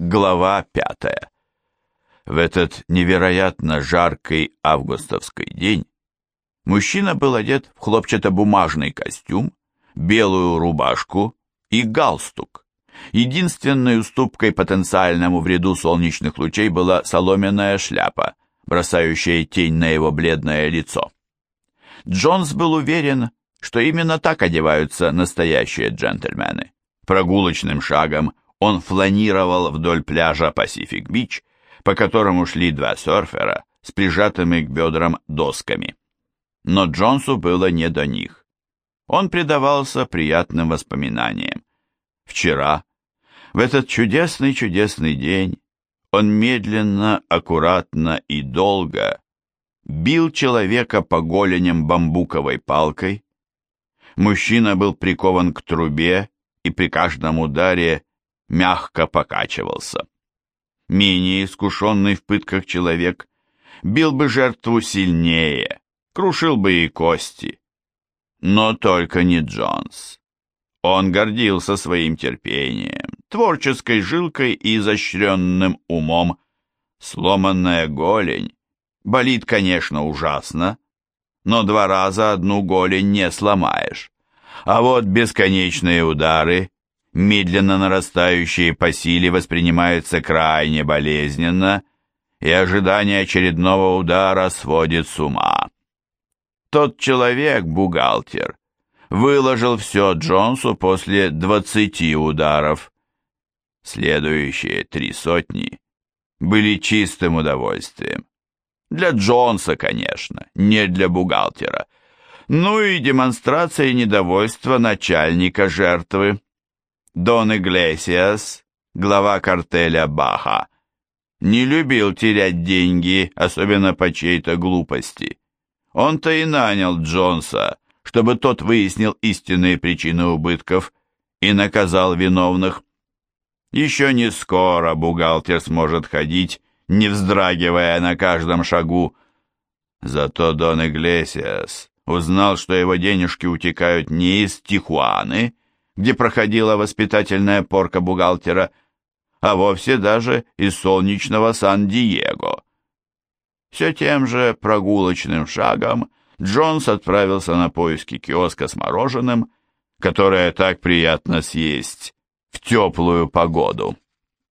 Глава 5. В этот невероятно жаркий августовский день мужчина был одет в хлопчатобумажный костюм, белую рубашку и галстук. Единственной уступкой потенциальному вреду солнечных лучей была соломенная шляпа, бросающая тень на его бледное лицо. Джонс был уверен, что именно так одеваются настоящие джентльмены. Прогулочным шагом он фланировал вдоль пляжа Пасифик-Бич, по которому шли два серфера с прижатыми к бедрам досками. Но Джонсу было не до них. Он предавался приятным воспоминаниям. Вчера, в этот чудесный день, он медленно, аккуратно и долго бил человека по голеням бамбуковой палкой. Мужчина был прикован к трубе и при каждом ударе мягко покачивался. Менее искушенный в пытках человек бил бы жертву сильнее, крушил бы и кости. Но только не Джонс. Он гордился своим терпением, творческой жилкой и изощренным умом. Сломанная голень болит, конечно, ужасно, но 2 раза одну голень не сломаешь. А вот бесконечные удары, медленно нарастающие по силе, воспринимаются крайне болезненно, и ожидание очередного удара сводит с ума. Тот человек, бухгалтер, выложил все Джонсу после 20 ударов. Следующие 3 сотни были чистым удовольствием. Для Джонса, конечно, не для бухгалтера. Ну и демонстрация недовольства начальника жертвы. Дон Иглесиас, глава картеля Баха, не любил терять деньги, особенно по чьей-то глупости. Он-то и нанял Джонса, чтобы тот выяснил истинные причины убытков и наказал виновных. Еще не скоро бухгалтер сможет ходить, не вздрагивая на каждом шагу. Зато Дон Иглесиас узнал, что его денежки утекают не из Тихуаны, где проходила воспитательная порка бухгалтера, а вовсе даже из солнечного Сан-Диего. Все тем же прогулочным шагом Джонс отправился на поиски киоска с мороженым, которое так приятно съесть в теплую погоду.